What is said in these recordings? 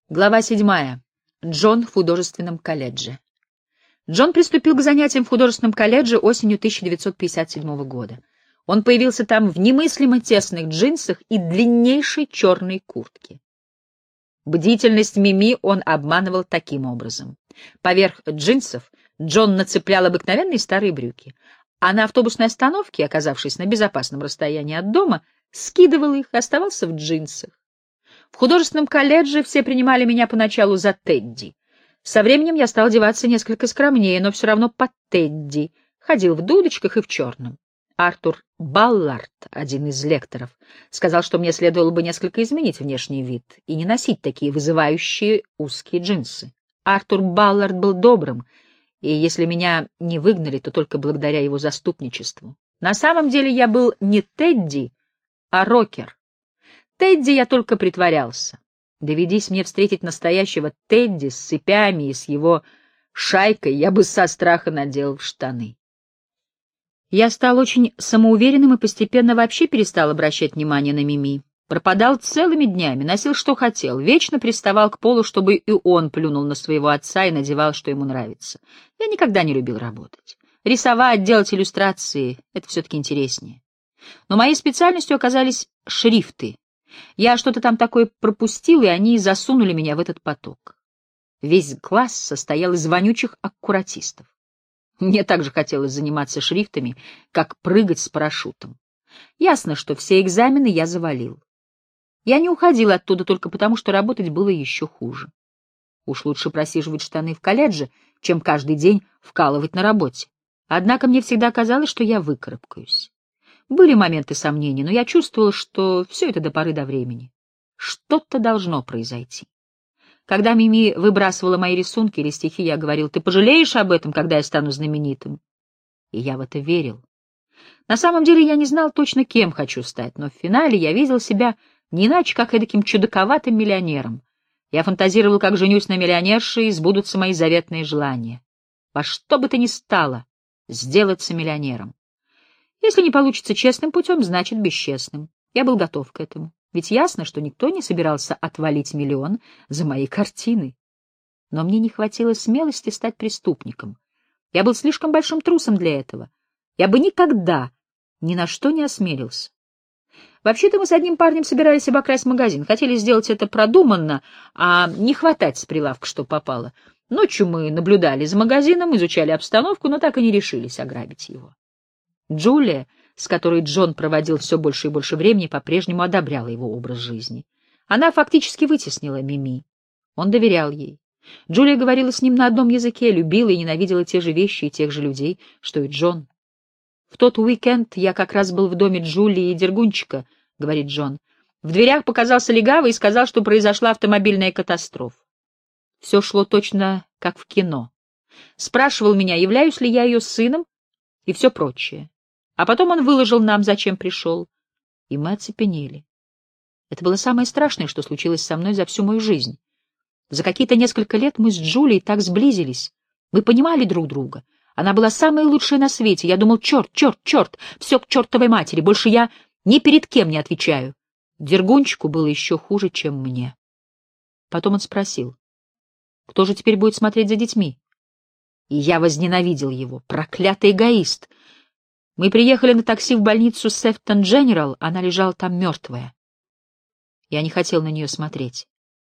Глава 7. Джон в художественном колледже. Джон приступил к занятиям в художественном колледже осенью 1957 года. Он появился там в немыслимо тесных джинсах и длиннейшей черной куртке. Бдительность Мими он обманывал таким образом. Поверх джинсов Джон нацеплял обыкновенные старые брюки, а на автобусной остановке, оказавшись на безопасном расстоянии от дома, скидывал их и оставался в джинсах. В художественном колледже все принимали меня поначалу за Тедди. Со временем я стал одеваться несколько скромнее, но все равно под Тедди, ходил в дудочках и в черном. Артур Баллард, один из лекторов, сказал, что мне следовало бы несколько изменить внешний вид и не носить такие вызывающие узкие джинсы. Артур Баллард был добрым, и если меня не выгнали, то только благодаря его заступничеству. На самом деле я был не Тедди, а рокер. Тедди я только притворялся. Доведись мне встретить настоящего Тедди с цепями и с его шайкой, я бы со страха надел в штаны. Я стал очень самоуверенным и постепенно вообще перестал обращать внимание на Мими. Пропадал целыми днями, носил что хотел, вечно приставал к Полу, чтобы и он плюнул на своего отца и надевал, что ему нравится. Я никогда не любил работать. Рисовать, делать иллюстрации — это все-таки интереснее. Но моей специальностью оказались шрифты. Я что-то там такое пропустил, и они засунули меня в этот поток. Весь класс состоял из вонючих аккуратистов. Мне также хотелось заниматься шрифтами, как прыгать с парашютом. Ясно, что все экзамены я завалил. Я не уходил оттуда только потому, что работать было еще хуже. Уж лучше просиживать штаны в колледже, чем каждый день вкалывать на работе. Однако мне всегда казалось, что я выкарабкаюсь. Были моменты сомнений, но я чувствовал, что все это до поры до времени. Что-то должно произойти. Когда Мими выбрасывала мои рисунки или стихи, я говорил: «Ты пожалеешь об этом, когда я стану знаменитым?» И я в это верил. На самом деле я не знал точно, кем хочу стать, но в финале я видел себя не иначе, как эдаким чудаковатым миллионером. Я фантазировал, как женюсь на миллионерше, и сбудутся мои заветные желания. Во что бы то ни стало, сделаться миллионером. Если не получится честным путем, значит бесчестным. Я был готов к этому. Ведь ясно, что никто не собирался отвалить миллион за мои картины. Но мне не хватило смелости стать преступником. Я был слишком большим трусом для этого. Я бы никогда ни на что не осмелился. Вообще-то мы с одним парнем собирались обокрасть магазин. Хотели сделать это продуманно, а не хватать с прилавка, что попало. Ночью мы наблюдали за магазином, изучали обстановку, но так и не решились ограбить его. Джулия, с которой Джон проводил все больше и больше времени, по-прежнему одобряла его образ жизни. Она фактически вытеснила Мими. Он доверял ей. Джулия говорила с ним на одном языке, любила и ненавидела те же вещи и тех же людей, что и Джон. «В тот уикенд я как раз был в доме Джулии и Дергунчика», — говорит Джон. «В дверях показался легавый и сказал, что произошла автомобильная катастрофа. Все шло точно как в кино. Спрашивал меня, являюсь ли я ее сыном, и все прочее. А потом он выложил нам, зачем пришел, и мы оцепенели. Это было самое страшное, что случилось со мной за всю мою жизнь. За какие-то несколько лет мы с Джулией так сблизились. Мы понимали друг друга. Она была самая лучшая на свете. Я думал: черт, черт, черт, все к чертовой матери, больше я ни перед кем не отвечаю. Дергунчику было еще хуже, чем мне. Потом он спросил: кто же теперь будет смотреть за детьми? И я возненавидел его. Проклятый эгоист. Мы приехали на такси в больницу Сефтон Дженерал, она лежала там мертвая. Я не хотел на нее смотреть.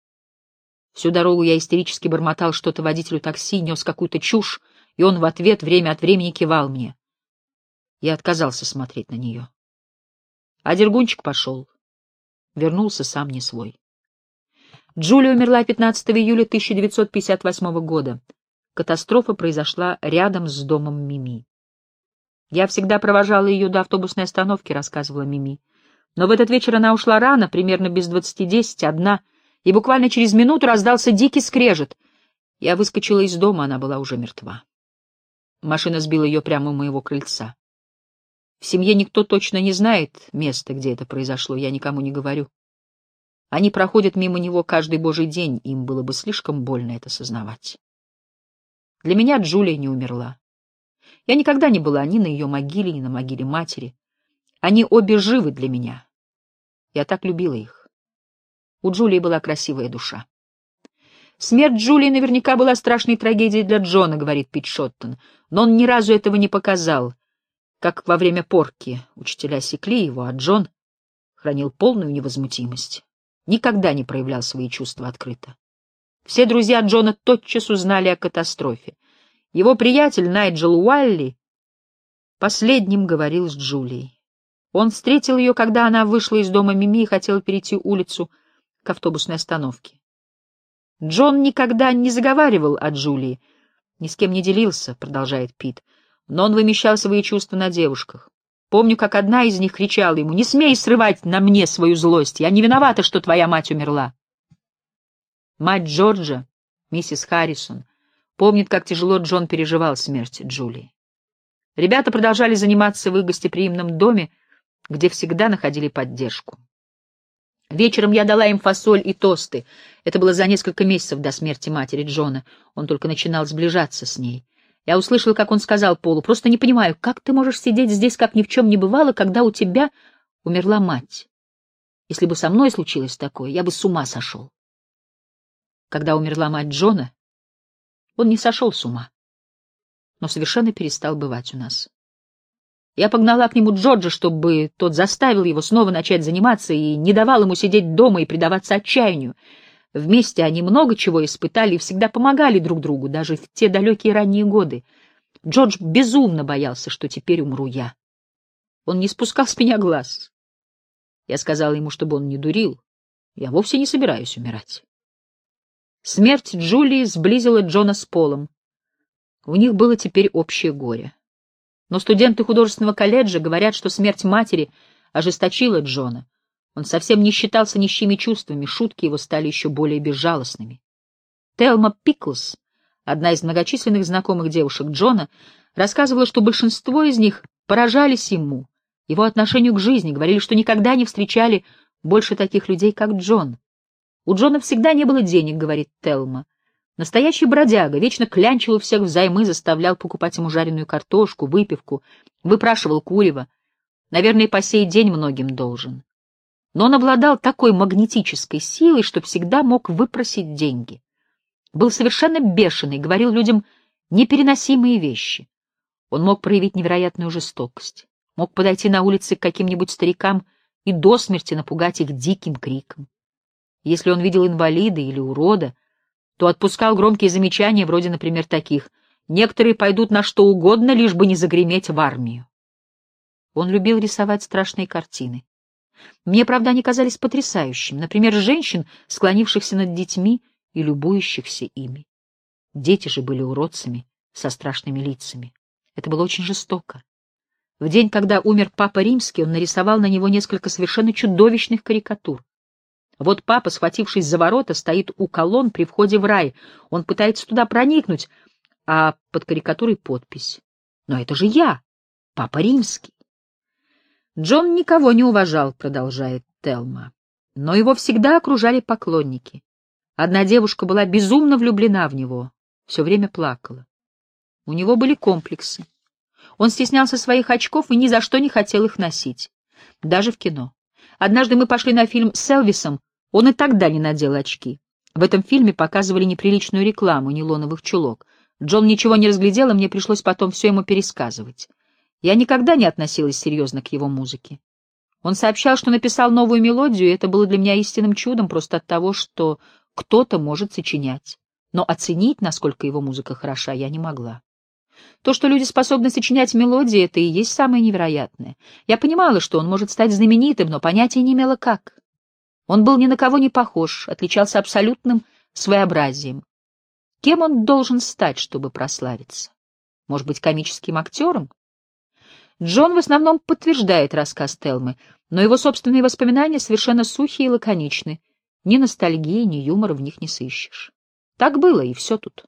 Всю дорогу я истерически бормотал что-то водителю такси, нес какую-то чушь, и он в ответ время от времени кивал мне. Я отказался смотреть на нее. А Дергунчик пошел. Вернулся сам не свой. Джулия умерла 15 июля 1958 года. Катастрофа произошла рядом с домом Мими. «Я всегда провожала ее до автобусной остановки», — рассказывала Мими. «Но в этот вечер она ушла рано, примерно без 20:10, одна, и буквально через минуту раздался дикий скрежет. Я выскочила из дома, она была уже мертва. Машина сбила ее прямо у моего крыльца. В семье никто точно не знает места, где это произошло, я никому не говорю. Они проходят мимо него каждый божий день, им было бы слишком больно это сознавать. Для меня Джулия не умерла. Я никогда не была ни на ее могиле, ни на могиле матери. Они обе живы для меня. Я так любила их. У Джулии была красивая душа. «Смерть Джулии наверняка была страшной трагедией для Джона», — говорит Пит Шоттон, «но он ни разу этого не показал. Как во время порки учителя секли его, а Джон хранил полную невозмутимость. Никогда не проявлял свои чувства открыто. Все друзья Джона тотчас узнали о катастрофе. Его приятель Найджел Уайли последним говорил с Джулией. Он встретил ее, когда она вышла из дома Мими и хотела перейти улицу к автобусной остановке. Джон никогда не заговаривал о Джулии, ни с кем не делился, продолжает Пит, но он вымещал свои чувства на девушках. Помню, как одна из них кричала ему: «Не смей срывать на мне свою злость, я не виновата, что твоя мать умерла». Мать Джорджа, миссис Харрисон, помнит, как тяжело Джон переживал смерть Джулии. Ребята продолжали заниматься в их гостеприимном доме, где всегда находили поддержку. Вечером я дала им фасоль и тосты. Это было за несколько месяцев до смерти матери Джона. Он только начинал сближаться с ней. Я услышала, как он сказал Полу: «Просто не понимаю, как ты можешь сидеть здесь, как ни в чем не бывало, когда у тебя умерла мать? Если бы со мной случилось такое, я бы с ума сошел». Когда умерла мать Джона, он не сошел с ума, но совершенно перестал бывать у нас. Я погнала к нему Джорджа, чтобы тот заставил его снова начать заниматься и не давал ему сидеть дома и предаваться отчаянию. Вместе они много чего испытали и всегда помогали друг другу, даже в те далекие ранние годы. Джордж безумно боялся, что теперь умру я. Он не спускал с меня глаз. Я сказала ему, чтобы он не дурил. Я вовсе не собираюсь умирать. Смерть Джулии сблизила Джона с Полом. У них было теперь общее горе. Но студенты художественного колледжа говорят, что смерть матери ожесточила Джона. Он совсем не считался ни с чьими чувствами, шутки его стали еще более безжалостными. Телма Пиклс, одна из многочисленных знакомых девушек Джона, рассказывала, что большинство из них поражались ему, его отношению к жизни, говорили, что никогда не встречали больше таких людей, как Джон. «У Джона всегда не было денег», — говорит Телма. «Настоящий бродяга, вечно клянчил у всех взаймы, заставлял покупать ему жареную картошку, выпивку, выпрашивал курево. Наверное, по сей день многим должен. Но он обладал такой магнетической силой, что всегда мог выпросить деньги. Был совершенно бешеный, говорил людям непереносимые вещи. Он мог проявить невероятную жестокость, мог подойти на улице к каким-нибудь старикам и до смерти напугать их диким криком. Если он видел инвалида или урода, то отпускал громкие замечания, вроде, например, таких: «Некоторые пойдут на что угодно, лишь бы не загреметь в армию». Он любил рисовать страшные картины. Мне, правда, они казались потрясающими. Например, женщин, склонившихся над детьми и любующихся ими. Дети же были уродцами со страшными лицами. Это было очень жестоко. В день, когда умер Папа Римский, он нарисовал на него несколько совершенно чудовищных карикатур. Вот папа, схватившись за ворота, стоит у колонн при входе в рай. Он пытается туда проникнуть, а под карикатурой подпись: «Но это же я, Папа Римский». Джон никого не уважал, продолжает Телма, но его всегда окружали поклонники. Одна девушка была безумно влюблена в него, все время плакала. У него были комплексы. Он стеснялся своих очков и ни за что не хотел их носить, даже в кино. Однажды мы пошли на фильм с Элвисом, он и тогда не надел очки. В этом фильме показывали неприличную рекламу нейлоновых чулок. Джон ничего не разглядел, и мне пришлось потом все ему пересказывать. Я никогда не относилась серьезно к его музыке. Он сообщал, что написал новую мелодию, и это было для меня истинным чудом просто от того, что кто-то может сочинять. Но оценить, насколько его музыка хороша, я не могла. То, что люди способны сочинять мелодии, это и есть самое невероятное. Я понимала, что он может стать знаменитым, но понятия не имела, как. Он был ни на кого не похож, отличался абсолютным своеобразием. Кем он должен стать, чтобы прославиться? Может быть, комическим актером? Джон в основном подтверждает рассказ Телмы, но его собственные воспоминания совершенно сухие и лаконичны. Ни ностальгии, ни юмора в них не сыщешь. Так было, и все тут.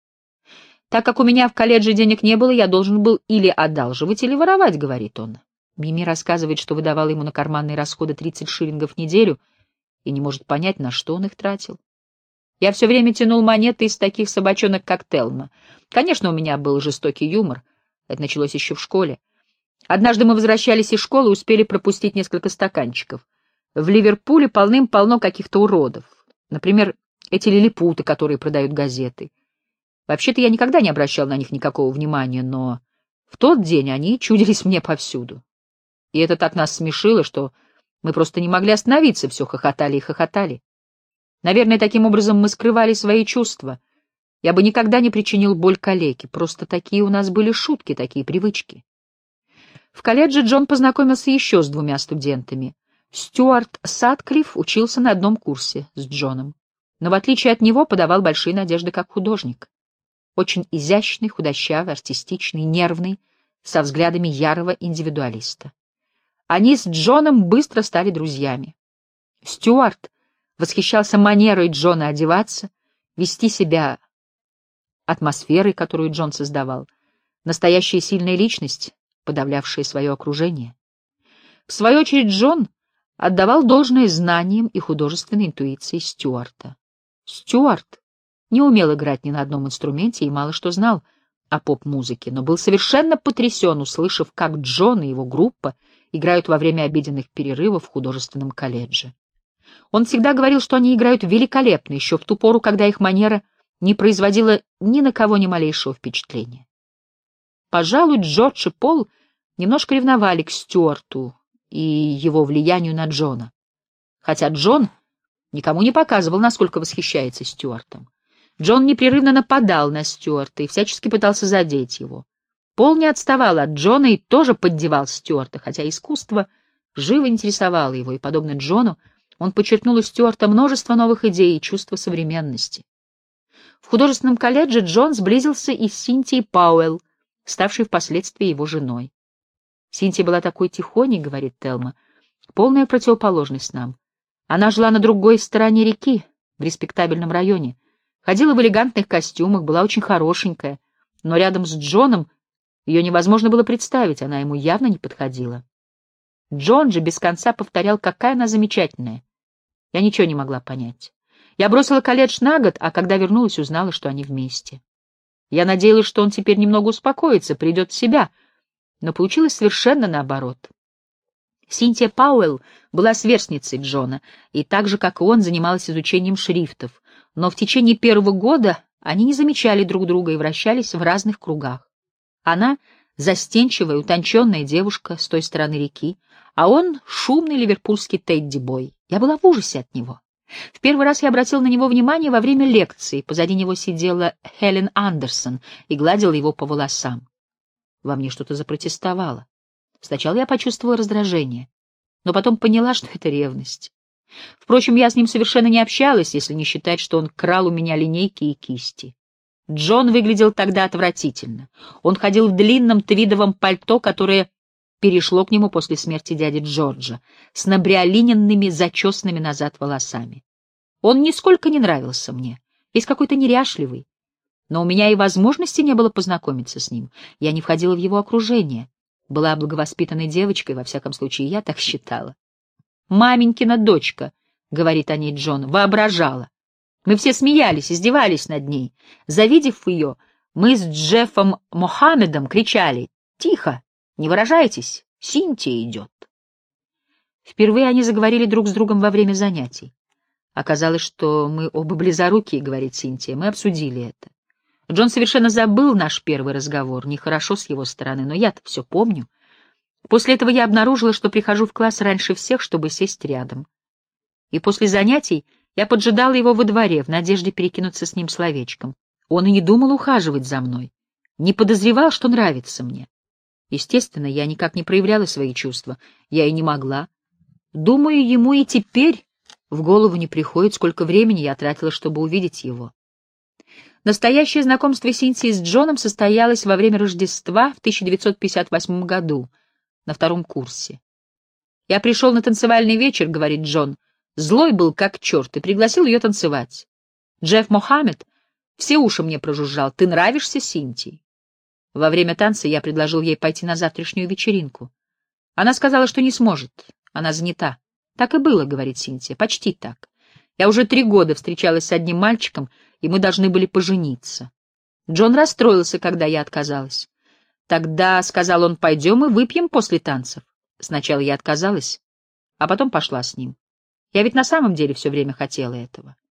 Так как у меня в колледже денег не было, я должен был или одалживать, или воровать, говорит он. Мими рассказывает, что выдавала ему на карманные расходы 30 шиллингов в неделю и не может понять, на что он их тратил. Я все время тянул монеты из таких собачонок, как Телма. Конечно, у меня был жестокий юмор. Это началось еще в школе. Однажды мы возвращались из школы и успели пропустить несколько стаканчиков. В Ливерпуле полным-полно каких-то уродов. Например, эти лилипуты, которые продают газеты. Вообще-то я никогда не обращал на них никакого внимания, но в тот день они чудились мне повсюду. И это так нас смешило, что мы просто не могли остановиться, все хохотали и хохотали. Наверное, таким образом мы скрывали свои чувства. Я бы никогда не причинил боль калеке, просто такие у нас были шутки, такие привычки. В колледже Джон познакомился еще с двумя студентами. Стюарт Сатклифф учился на одном курсе с Джоном, но в отличие от него подавал большие надежды как художник. Очень изящный, худощавый, артистичный, нервный, со взглядами ярого индивидуалиста. Они с Джоном быстро стали друзьями. Стюарт восхищался манерой Джона одеваться, вести себя, атмосферой, которую Джон создавал, настоящая сильная личность, подавлявшая свое окружение. В свою очередь Джон отдавал должное знаниям и художественной интуиции Стюарта. Стюарт не умел играть ни на одном инструменте и мало что знал о поп-музыке, но был совершенно потрясен, услышав, как Джон и его группа играют во время обеденных перерывов в художественном колледже. Он всегда говорил, что они играют великолепно, еще в ту пору, когда их манера не производила ни на кого ни малейшего впечатления. Пожалуй, Джордж и Пол немножко ревновали к Стюарту и его влиянию на Джона, хотя Джон никому не показывал, насколько восхищается Стюартом. Джон непрерывно нападал на Стюарта и всячески пытался задеть его. Пол не отставал от Джона и тоже поддевал Стюарта, хотя искусство живо интересовало его, и, подобно Джону, он подчеркнул у Стюарта множество новых идей и чувства современности. В художественном колледже Джон сблизился и с Синтией Пауэлл, ставшей впоследствии его женой. Синтия была такой тихоней, говорит Телма, полная противоположность нам. Она жила на другой стороне реки, в респектабельном районе, ходила в элегантных костюмах, была очень хорошенькая, но рядом с Джоном ее невозможно было представить, она ему явно не подходила. Джон же без конца повторял, какая она замечательная. Я ничего не могла понять. Я бросила колледж на год, а когда вернулась, узнала, что они вместе. Я надеялась, что он теперь немного успокоится, придет в себя, но получилось совершенно наоборот. Синтия Пауэлл была сверстницей Джона, и так же, как и он, занималась изучением шрифтов, но в течение первого года они не замечали друг друга и вращались в разных кругах. Она — застенчивая, утонченная девушка с той стороны реки, а он — шумный ливерпульский Тедди-бой. Я была в ужасе от него. В первый раз я обратила на него внимание во время лекции. Позади него сидела Хелен Андерсон и гладила его по волосам. Во мне что-то запротестовало. Сначала я почувствовала раздражение, но потом поняла, что это ревность. Впрочем, я с ним совершенно не общалась, если не считать, что он крал у меня линейки и кисти. Джон выглядел тогда отвратительно. Он ходил в длинном твидовом пальто, которое перешло к нему после смерти дяди Джорджа, с набриолиненными, зачесанными назад волосами. Он нисколько не нравился мне, весь какой-то неряшливый. Но у меня и возможности не было познакомиться с ним. Я не входила в его окружение. Была благовоспитанной девочкой, во всяком случае, я так считала. «Маменькина дочка», — говорит о ней Джон, — воображала. Мы все смеялись, издевались над ней. Завидев ее, мы с Джеффом Мохаммедом кричали: «Тихо! Не выражайтесь! Синтия идет!» Впервые они заговорили друг с другом во время занятий. Оказалось, что мы оба близорукие, говорит Синтия. Мы обсудили это. Джон совершенно забыл наш первый разговор. Нехорошо с его стороны, но я-то все помню. После этого я обнаружила, что прихожу в класс раньше всех, чтобы сесть рядом. И после занятий я поджидала его во дворе в надежде перекинуться с ним словечком. Он и не думал ухаживать за мной, не подозревал, что нравится мне. Естественно, я никак не проявляла свои чувства, я и не могла. Думаю, ему и теперь в голову не приходит, сколько времени я тратила, чтобы увидеть его. Настоящее знакомство Синтии с Джоном состоялось во время Рождества в 1958 году, на втором курсе. «Я пришел на танцевальный вечер», — говорит Джон, злой был как черт и пригласил ее танцевать. Джефф Мохаммед все уши мне прожужжал: «Ты нравишься Синтии». Во время танца я предложил ей пойти на завтрашнюю вечеринку. Она сказала, что не сможет, она занята. «Так и было», — говорит Синтия, — «почти так. Я уже 3 года встречалась с одним мальчиком, и мы должны были пожениться». Джон расстроился, когда я отказалась. «Тогда, — сказал он, — пойдем и выпьем после танцев». Сначала я отказалась, а потом пошла с ним. Я ведь на самом деле все время хотела этого.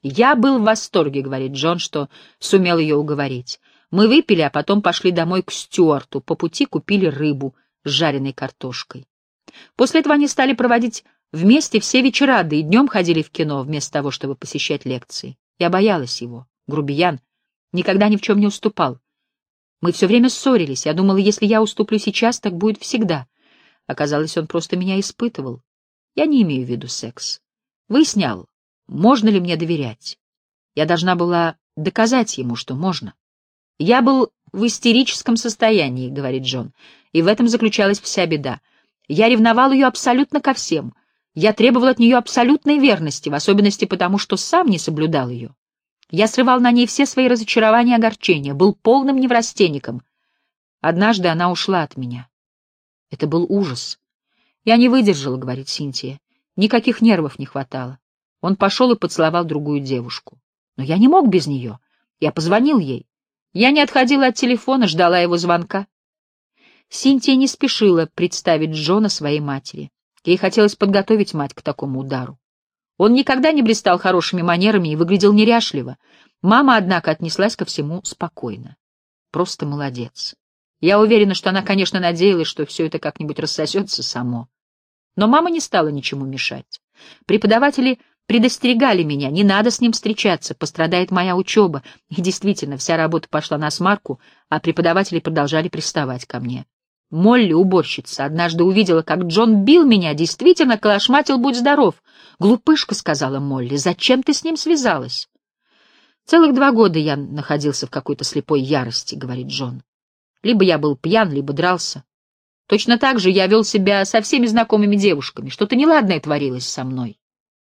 «Я был в восторге», — говорит Джон, что сумел ее уговорить. «Мы выпили, а потом пошли домой к Стюарту. По пути купили рыбу с жареной картошкой. После этого они стали проводить вместе все вечера, да и днем ходили в кино, вместо того, чтобы посещать лекции. Я боялась его. Грубиян. Никогда ни в чем не уступал. Мы все время ссорились. Я думала, если я уступлю сейчас, так будет всегда. Оказалось, он просто меня испытывал. Я не имею в виду секс. Выяснял, можно ли мне доверять. Я должна была доказать ему, что можно. Я был в истерическом состоянии, говорит Джон, и в этом заключалась вся беда. Я ревновал ее абсолютно ко всем. Я требовал от нее абсолютной верности, в особенности потому, что сам не соблюдал ее. Я срывал на ней все свои разочарования и огорчения, был полным неврастенником. Однажды она ушла от меня. Это был ужас. Я не выдержала, говорит Синтия. Никаких нервов не хватало. Он пошел и поцеловал другую девушку. Но я не мог без нее. Я позвонил ей. Я не отходила от телефона, ждала его звонка. Синтия не спешила представить Джона своей матери. Ей хотелось подготовить мать к такому удару. Он никогда не блистал хорошими манерами и выглядел неряшливо. Мама, однако, отнеслась ко всему спокойно. Просто молодец. Я уверена, что она, конечно, надеялась, что все это как-нибудь рассосется само. Но мама не стала ничему мешать. Преподаватели предостерегали меня, не надо с ним встречаться, пострадает моя учеба. И действительно, вся работа пошла насмарку, а преподаватели продолжали приставать ко мне. Молли, уборщица, однажды увидела, как Джон бил меня, действительно калашматил, будь здоров. «Глупышка», — сказала Молли, — «зачем ты с ним связалась?» «Целых 2 года я находился в какой-то слепой ярости», — говорит Джон. «Либо я был пьян, либо дрался. Точно так же я вел себя со всеми знакомыми девушками. Что-то неладное творилось со мной.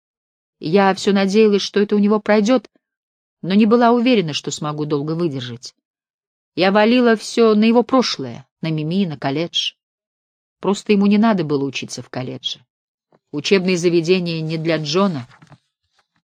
Я все надеялась, что это у него пройдет, но не была уверена, что смогу долго выдержать. Я валила все на его прошлое, на Мими, на колледж. Просто ему не надо было учиться в колледже. Учебные заведения не для Джона,